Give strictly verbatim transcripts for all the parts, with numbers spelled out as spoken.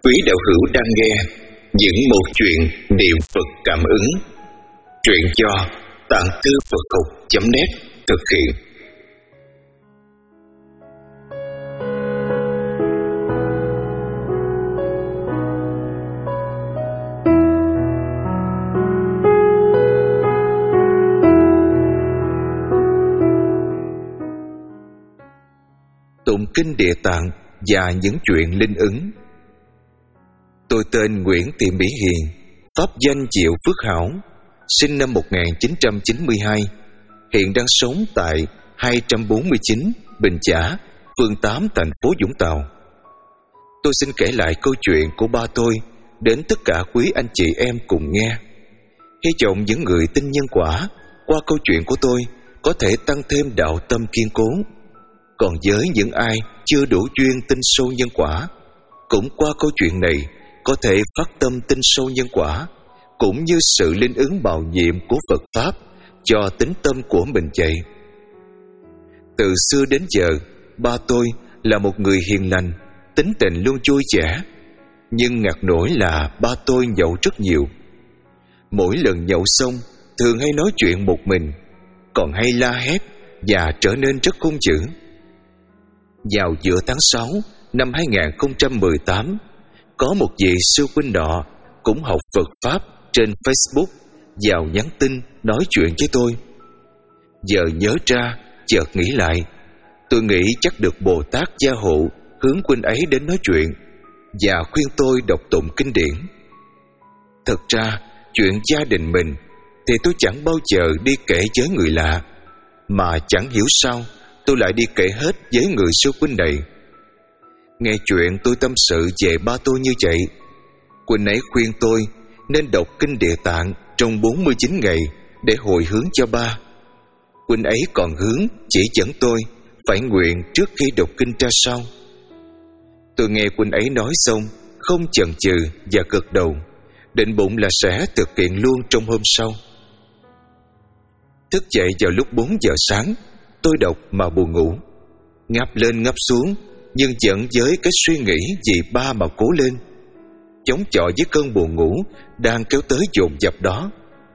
quý đạo hữu đang nghe những một chuyện niệm Phật cảm ứng. Truyện do tạng thư Phật học chấm net thực hiện. Tụng kinh Địa Tạng và những chuyện linh ứng. Tôi tên Nguyễn Thị Mỹ Hiền, pháp danh Diệu Phước Hảo, sinh năm một nghìn chín trăm chín mươi hai, hiện đang sống tại hai trăm bốn mươi chín Bình Chả, phường tám, thành phố Vũng Tàu. Tôi xin kể lại câu chuyện của ba tôi đến tất cả quý anh chị em cùng nghe. Hy vọng những người tin nhân quả qua câu chuyện của tôi có thể tăng thêm đạo tâm kiên cố. Còn với những ai chưa đủ duyên tin sâu nhân quả, cũng qua câu chuyện này có thể phát tâm tin sâu nhân quả, cũng như sự linh ứng màu nhiệm của Phật Pháp cho tính tâm của mình vậy. Từ xưa đến giờ, ba tôi là một người hiền lành, tính tình luôn vui vẻ. Nhưng ngặt nổi là ba tôi nhậu rất nhiều. Mỗi lần nhậu xong, thường hay nói chuyện một mình, còn hay la hét và trở nên rất hung dữ. Vào giữa tháng sáu năm hai nghìn không trăm mười tám, có một vị sư huynh nọ cũng học Phật Pháp trên Facebook vào nhắn tin nói chuyện với tôi. Giờ nhớ ra, chợt nghĩ lại, tôi nghĩ chắc được Bồ Tát gia hộ hướng huynh ấy đến nói chuyện và khuyên tôi đọc tụng kinh điển. Thật ra, chuyện gia đình mình thì tôi chẳng bao giờ đi kể với người lạ, mà chẳng hiểu sao tôi lại đi kể hết với người sư huynh này. Nghe chuyện tôi tâm sự về ba tôi như vậy, huynh ấy khuyên tôi nên đọc kinh Địa Tạng trong bốn mươi chín ngày để hồi hướng cho ba. Huynh ấy còn hướng chỉ dẫn tôi phải nguyện trước khi đọc kinh ra sao. Tôi nghe huynh ấy nói xong, không chần chừ và gật đầu, định bụng là sẽ thực hiện luôn trong hôm sau. Thức dậy vào lúc bốn giờ sáng, tôi đọc mà buồn ngủ, ngáp lên ngáp xuống, nhưng vẫn với cái suy nghĩ vì ba mà cố lên, chống chọi với cơn buồn ngủ đang kéo tới dồn dập đó.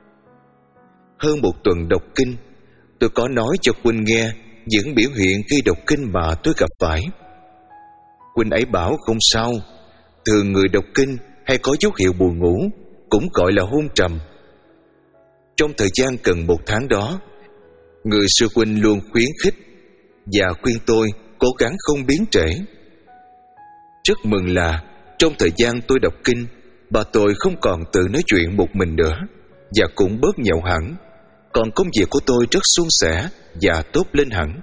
Hơn một tuần đọc kinh, tôi có nói cho huynh nghe những biểu hiện khi đọc kinh mà tôi gặp phải. Huynh ấy bảo không sao, thường người đọc kinh hay có dấu hiệu buồn ngủ cũng gọi là hôn trầm. Trong thời gian gần một tháng đó, người sư huynh luôn khuyến khích và khuyên tôi cố gắng không biến trễ. Rất mừng là trong thời gian tôi đọc kinh, bà tôi không còn tự nói chuyện một mình nữa và cũng bớt nhậu hẳn, còn công việc của tôi rất suôn sẻ và tốt lên hẳn.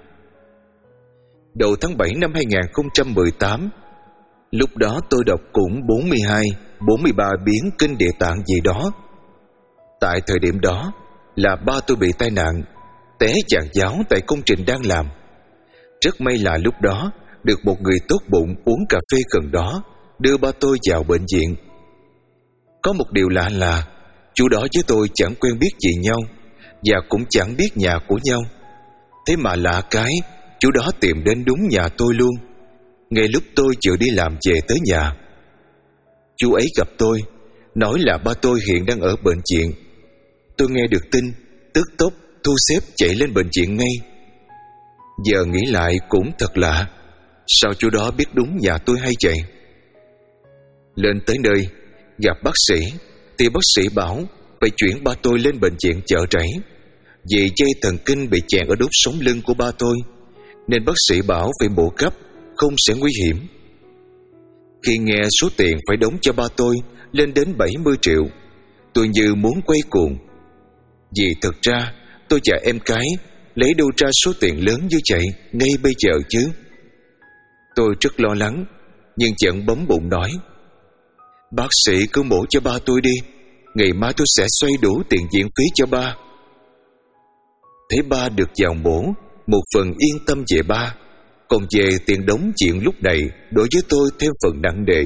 Đầu tháng bảy năm hai nghìn không trăm mười tám, lúc đó tôi đọc cũng bốn mươi hai, bốn mươi ba biến kinh Địa Tạng gì đó. Tại thời điểm đó là ba tôi bị tai nạn, té giàn giáo tại công trình đang làm. Rất may là lúc đó được một người tốt bụng uống cà phê gần đó đưa ba tôi vào bệnh viện. Có một điều lạ là chú đó với tôi chẳng quen biết gì nhau và cũng chẳng biết nhà của nhau. Thế mà lạ cái, chú đó tìm đến đúng nhà tôi luôn, ngay lúc tôi vừa đi làm về tới nhà. Chú ấy gặp tôi, nói là ba tôi hiện đang ở bệnh viện. Tôi nghe được tin, tức tốc thu xếp chạy lên bệnh viện ngay. Giờ nghĩ lại cũng thật lạ, sao chú đó biết đúng nhà tôi hay vậy? Lên tới nơi, gặp bác sĩ, thì bác sĩ bảo phải chuyển ba tôi lên bệnh viện Chợ Rẫy, vì dây thần kinh bị chèn ở đốt sống lưng của ba tôi, nên bác sĩ bảo phải mổ gấp, không sẽ nguy hiểm. Khi nghe số tiền phải đóng cho ba tôi lên đến bảy mươi triệu, tôi như muốn quay cuồng. Vì thực ra tôi và em cái lấy đâu ra số tiền lớn như vậy ngay bây giờ chứ? Tôi rất lo lắng, nhưng vẫn bấm bụng nói: bác sĩ cứ mổ cho ba tôi đi, ngày mai tôi sẽ xoay đủ tiền viện phí cho ba. Thấy ba được vào mổ, một phần yên tâm về ba, còn về tiền đóng viện lúc này đối với tôi thêm phần nặng nề.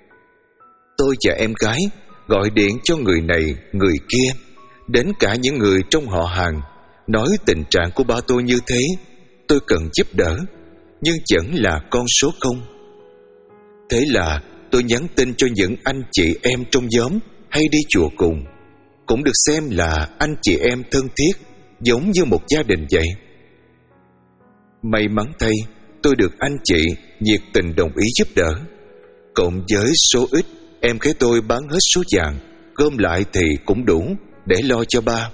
Tôi và em gái gọi điện cho người này người kia, đến cả những người trong họ hàng, nói tình trạng của ba tôi như thế, tôi cần giúp đỡ, nhưng vẫn là con số không. Thế là tôi nhắn tin cho những anh chị em trong nhóm hay đi chùa cùng, cũng được xem là anh chị em thân thiết, giống như một gia đình vậy. May mắn thay, tôi được anh chị nhiệt tình đồng ý giúp đỡ. Cộng với số ít em gái tôi bán hết số vàng, gom lại thì cũng đủ để lo cho ba.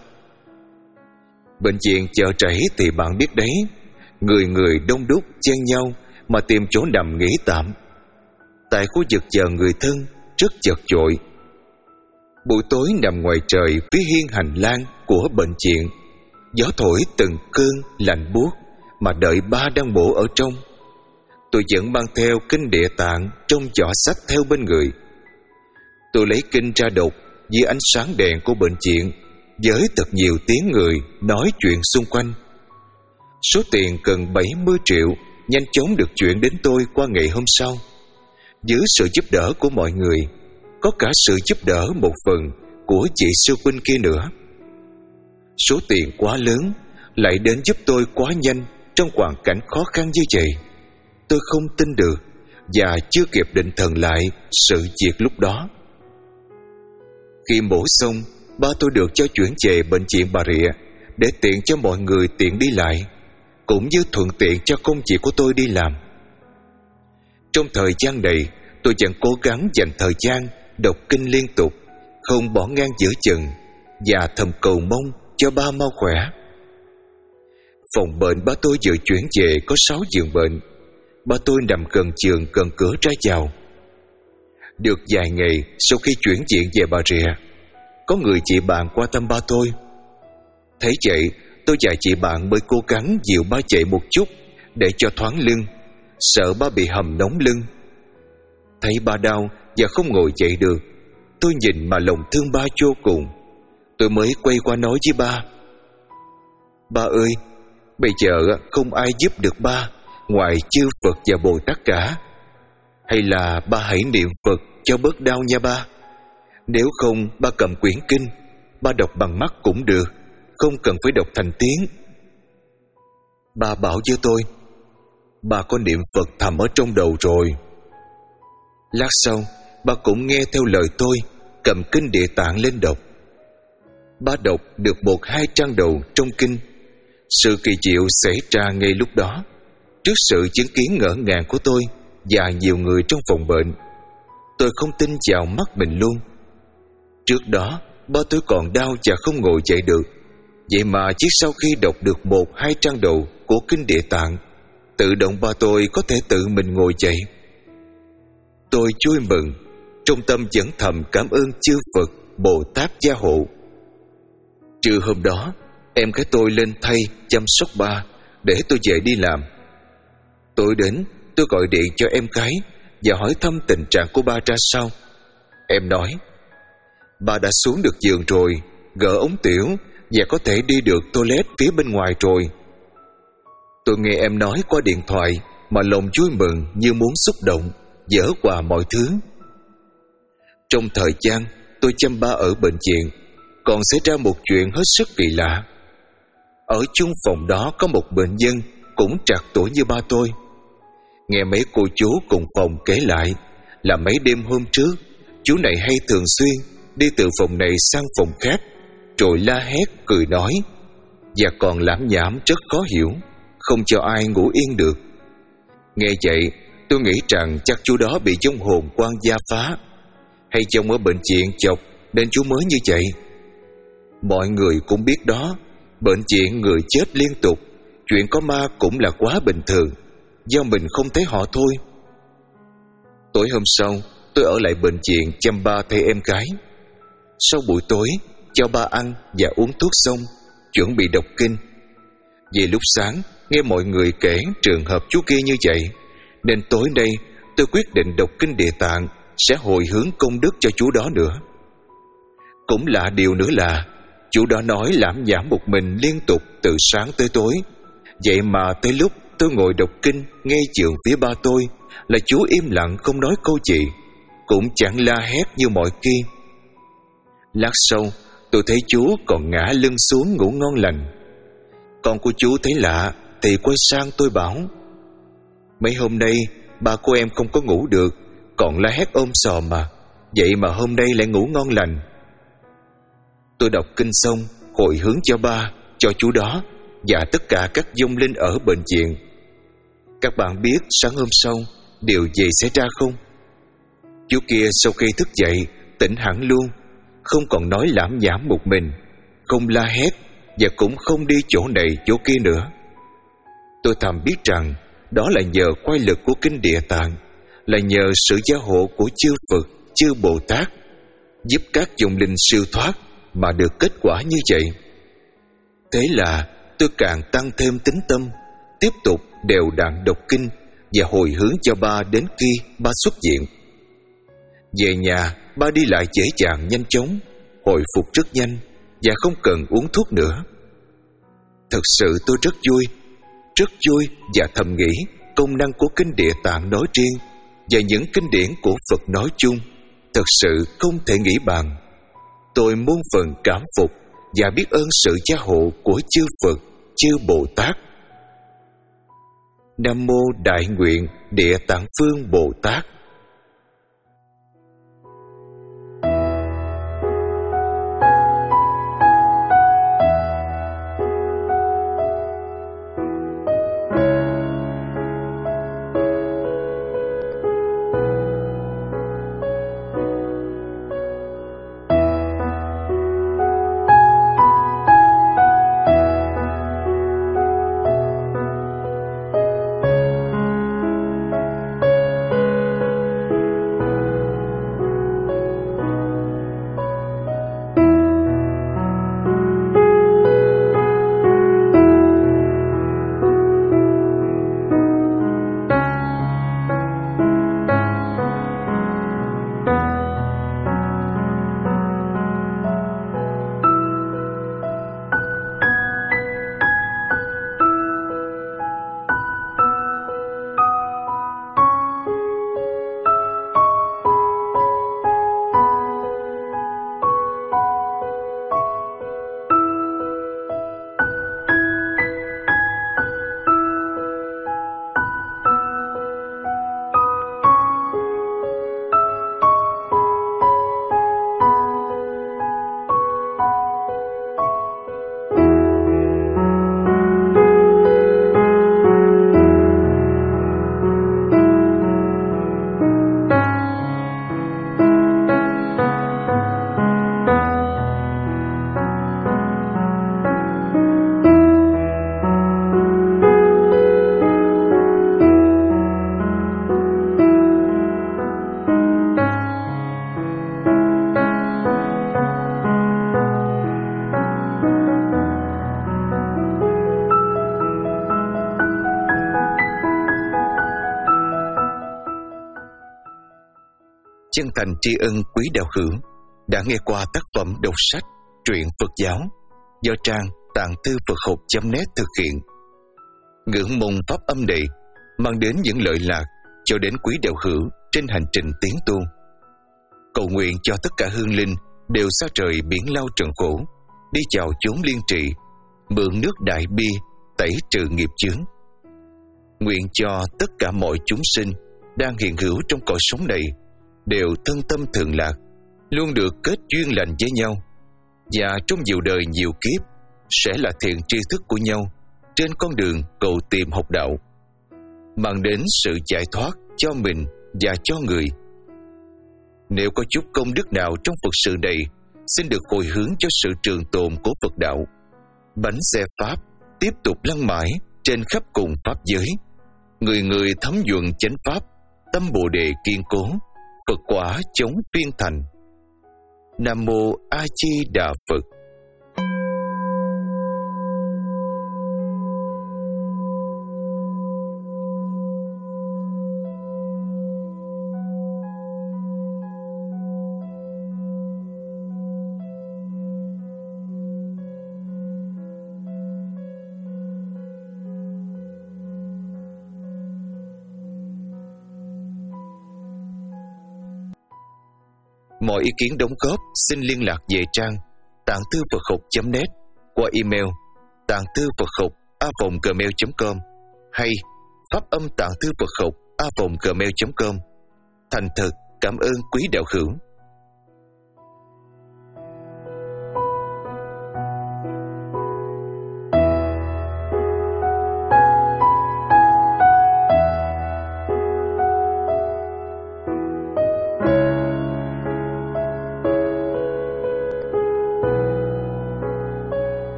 Bệnh viện Chợ Trẩy thì bạn biết đấy, người người đông đúc chen nhau mà tìm chỗ nằm nghỉ tạm. Tại khu vực chờ người thân rất chật chội. Buổi tối nằm ngoài trời phía hiên hành lang của bệnh viện, gió thổi từng cơn lạnh buốt mà đợi ba đang bổ ở trong. Tôi vẫn mang theo kinh Địa Tạng trong giỏ sách theo bên người. Tôi lấy kinh ra đọc dưới ánh sáng đèn của bệnh viện, với thật nhiều tiếng người nói chuyện xung quanh. Số tiền gần bảy mươi triệu nhanh chóng được chuyển đến tôi qua ngày hôm sau. Dưới sự giúp đỡ của mọi người, có cả sự giúp đỡ một phần của chị sư huynh kia nữa. Số tiền quá lớn lại đến giúp tôi quá nhanh trong hoàn cảnh khó khăn như vậy. Tôi không tin được và chưa kịp định thần lại sự việc lúc đó. Khi mổ xong, ba tôi được cho chuyển về bệnh viện Bà Rịa để tiện cho mọi người tiện đi lại, cũng như thuận tiện cho công việc của tôi đi làm. Trong thời gian này, tôi vẫn cố gắng dành thời gian đọc kinh liên tục, không bỏ ngang giữa chừng, và thầm cầu mong cho ba mau khỏe. Phòng bệnh ba tôi vừa chuyển về có sáu giường bệnh. Ba tôi nằm gần giường gần cửa ra vào. Được vài ngày sau khi chuyển viện về Bà Rịa, có người chị bạn qua thăm ba tôi. Thấy vậy, tôi và chị bạn mới cố gắng dìu ba chạy một chút để cho thoáng lưng, sợ ba bị hầm nóng lưng. Thấy ba đau và không ngồi dậy được, tôi nhìn mà lòng thương ba vô cùng. Tôi mới quay qua nói với ba: "Ba ơi, bây giờ không ai giúp được ba ngoài chư Phật và Bồ Tát cả. Hay là ba hãy niệm Phật cho bớt đau nha ba. Nếu không, ba cầm quyển kinh, ba đọc bằng mắt cũng được, không cần phải đọc thành tiếng." Ba bảo với tôi: "Ba có niệm Phật thầm ở trong đầu rồi." Lát sau, ba cũng nghe theo lời tôi, cầm kinh Địa Tạng lên đọc. Ba đọc được một hai trang đầu trong kinh. Sự kỳ diệu xảy ra ngay lúc đó, trước sự chứng kiến ngỡ ngàng của tôi và nhiều người trong phòng bệnh. Tôi không tin vào mắt mình luôn. Trước đó, ba tôi còn đau và không ngồi dậy được. Vậy mà chỉ sau khi đọc được một hai trang đầu của kinh Địa Tạng, tự động ba tôi có thể tự mình ngồi dậy. Tôi vui mừng, trong tâm vẫn thầm cảm ơn chư Phật, Bồ Tát gia hộ. Trưa hôm đó, em gái tôi lên thay chăm sóc ba để tôi về đi làm. Tối đến, tôi gọi điện cho em gái và hỏi thăm tình trạng của ba ra sao. Em nói: "Ba đã xuống được giường rồi, gỡ ống tiểu và có thể đi được toilet phía bên ngoài rồi." Tôi nghe em nói qua điện thoại mà lòng vui mừng như muốn xúc động, dỡ quà mọi thứ. Trong thời gian tôi chăm ba ở bệnh viện, còn xảy ra một chuyện hết sức kỳ lạ. Ở chung phòng đó có một bệnh nhân cũng trạc tuổi như ba tôi. Nghe mấy cô chú cùng phòng kể lại là mấy đêm hôm trước, chú này hay thường xuyên đi từ phòng này sang phòng khác, rồi la hét, cười nói, và còn lảm nhảm rất khó hiểu, không cho ai ngủ yên được. Nghe vậy, tôi nghĩ rằng chắc chú đó bị vong hồn quan gia phá, hay chồng ở bệnh viện chọc nên chú mới như vậy. Mọi người cũng biết đó, bệnh viện người chết liên tục, chuyện có ma cũng là quá bình thường, do mình không thấy họ thôi. Tối hôm sau, tôi ở lại bệnh viện chăm ba thay em gái. Sau buổi tối, cho ba ăn và uống thuốc xong, chuẩn bị đọc kinh. Vì lúc sáng nghe mọi người kể trường hợp chú kia như vậy, nên tối nay tôi quyết định đọc kinh Địa Tạng sẽ hồi hướng công đức cho chú đó nữa. Cũng lạ điều nữa là chú đó nói lảm nhảm một mình liên tục từ sáng tới tối. Vậy mà tới lúc tôi ngồi đọc kinh ngay giường phía ba tôi là chú im lặng không nói câu gì, cũng chẳng la hét như mọi khi. Lát sau tôi thấy chú còn ngã lưng xuống ngủ ngon lành. Con của chú thấy lạ thì quay sang tôi bảo, mấy hôm nay ba của em không có ngủ được, còn la hét ôm sòm mà. Vậy mà hôm nay lại ngủ ngon lành. Tôi đọc kinh xong, hồi hướng cho ba, cho chú đó và tất cả các vong linh ở bệnh viện. Các bạn biết sáng hôm sau điều gì xảy ra không? Chú kia sau khi thức dậy tỉnh hẳn luôn, không còn nói lảm nhảm một mình, không la hét và cũng không đi chỗ này chỗ kia nữa. Tôi thầm biết rằng đó là nhờ quay lực của kinh Địa Tạng, là nhờ sự gia hộ của chư Phật, chư Bồ Tát, giúp các vong linh siêu thoát mà được kết quả như vậy. Thế là tôi càng tăng thêm tín tâm, tiếp tục đều đặn đọc kinh và hồi hướng cho ba đến khi ba xuất viện. Về nhà, ba đi lại dễ dàng nhanh chóng, hồi phục rất nhanh và không cần uống thuốc nữa. Thật sự tôi rất vui, rất vui và thầm nghĩ công năng của kinh Địa Tạng nói riêng và những kinh điển của Phật nói chung thật sự không thể nghĩ bàn. Tôi muôn phần cảm phục và biết ơn sự gia hộ của chư Phật, chư Bồ Tát. Nam mô Đại Nguyện Địa Tạng Phương Bồ Tát. Chân thành tri ân quý đạo hữu đã nghe qua tác phẩm đọc sách truyện Phật giáo do trang tạng thư Phật học chấm net thực hiện. Ngưỡng mong pháp âm này mang đến những lợi lạc cho đến quý đạo hữu trên hành trình tiến tu. Cầu nguyện cho tất cả hương linh đều xa trời biển lao trần khổ, đi vào chốn liên trị, mượn nước đại bi tẩy trừ nghiệp chướng. Nguyện cho tất cả mọi chúng sinh đang hiện hữu trong cõi sống này đều thân tâm thường lạc, luôn được kết duyên lành với nhau, và trong nhiều đời nhiều kiếp sẽ là thiện tri thức của nhau trên con đường cầu tìm học đạo, mang đến sự giải thoát cho mình và cho người. Nếu có chút công đức nào trong Phật sự này, xin được hồi hướng cho sự trường tồn của Phật đạo, bánh xe Pháp tiếp tục lăn mãi trên khắp cùng Pháp giới, người người thấm nhuần chánh Pháp, tâm Bồ Đề kiên cố, Phật quả chống phiên thành. Nam mô A Di Đà Phật. Mọi ý kiến đóng góp xin liên lạc về trang tạng thư Phật học chấm net qua email tạng thư Phật học a vòng gmail chấm com hay pháp âm tạng thư Phật học a vòng gmail chấm com. Thành thật cảm ơn quý đạo hữu.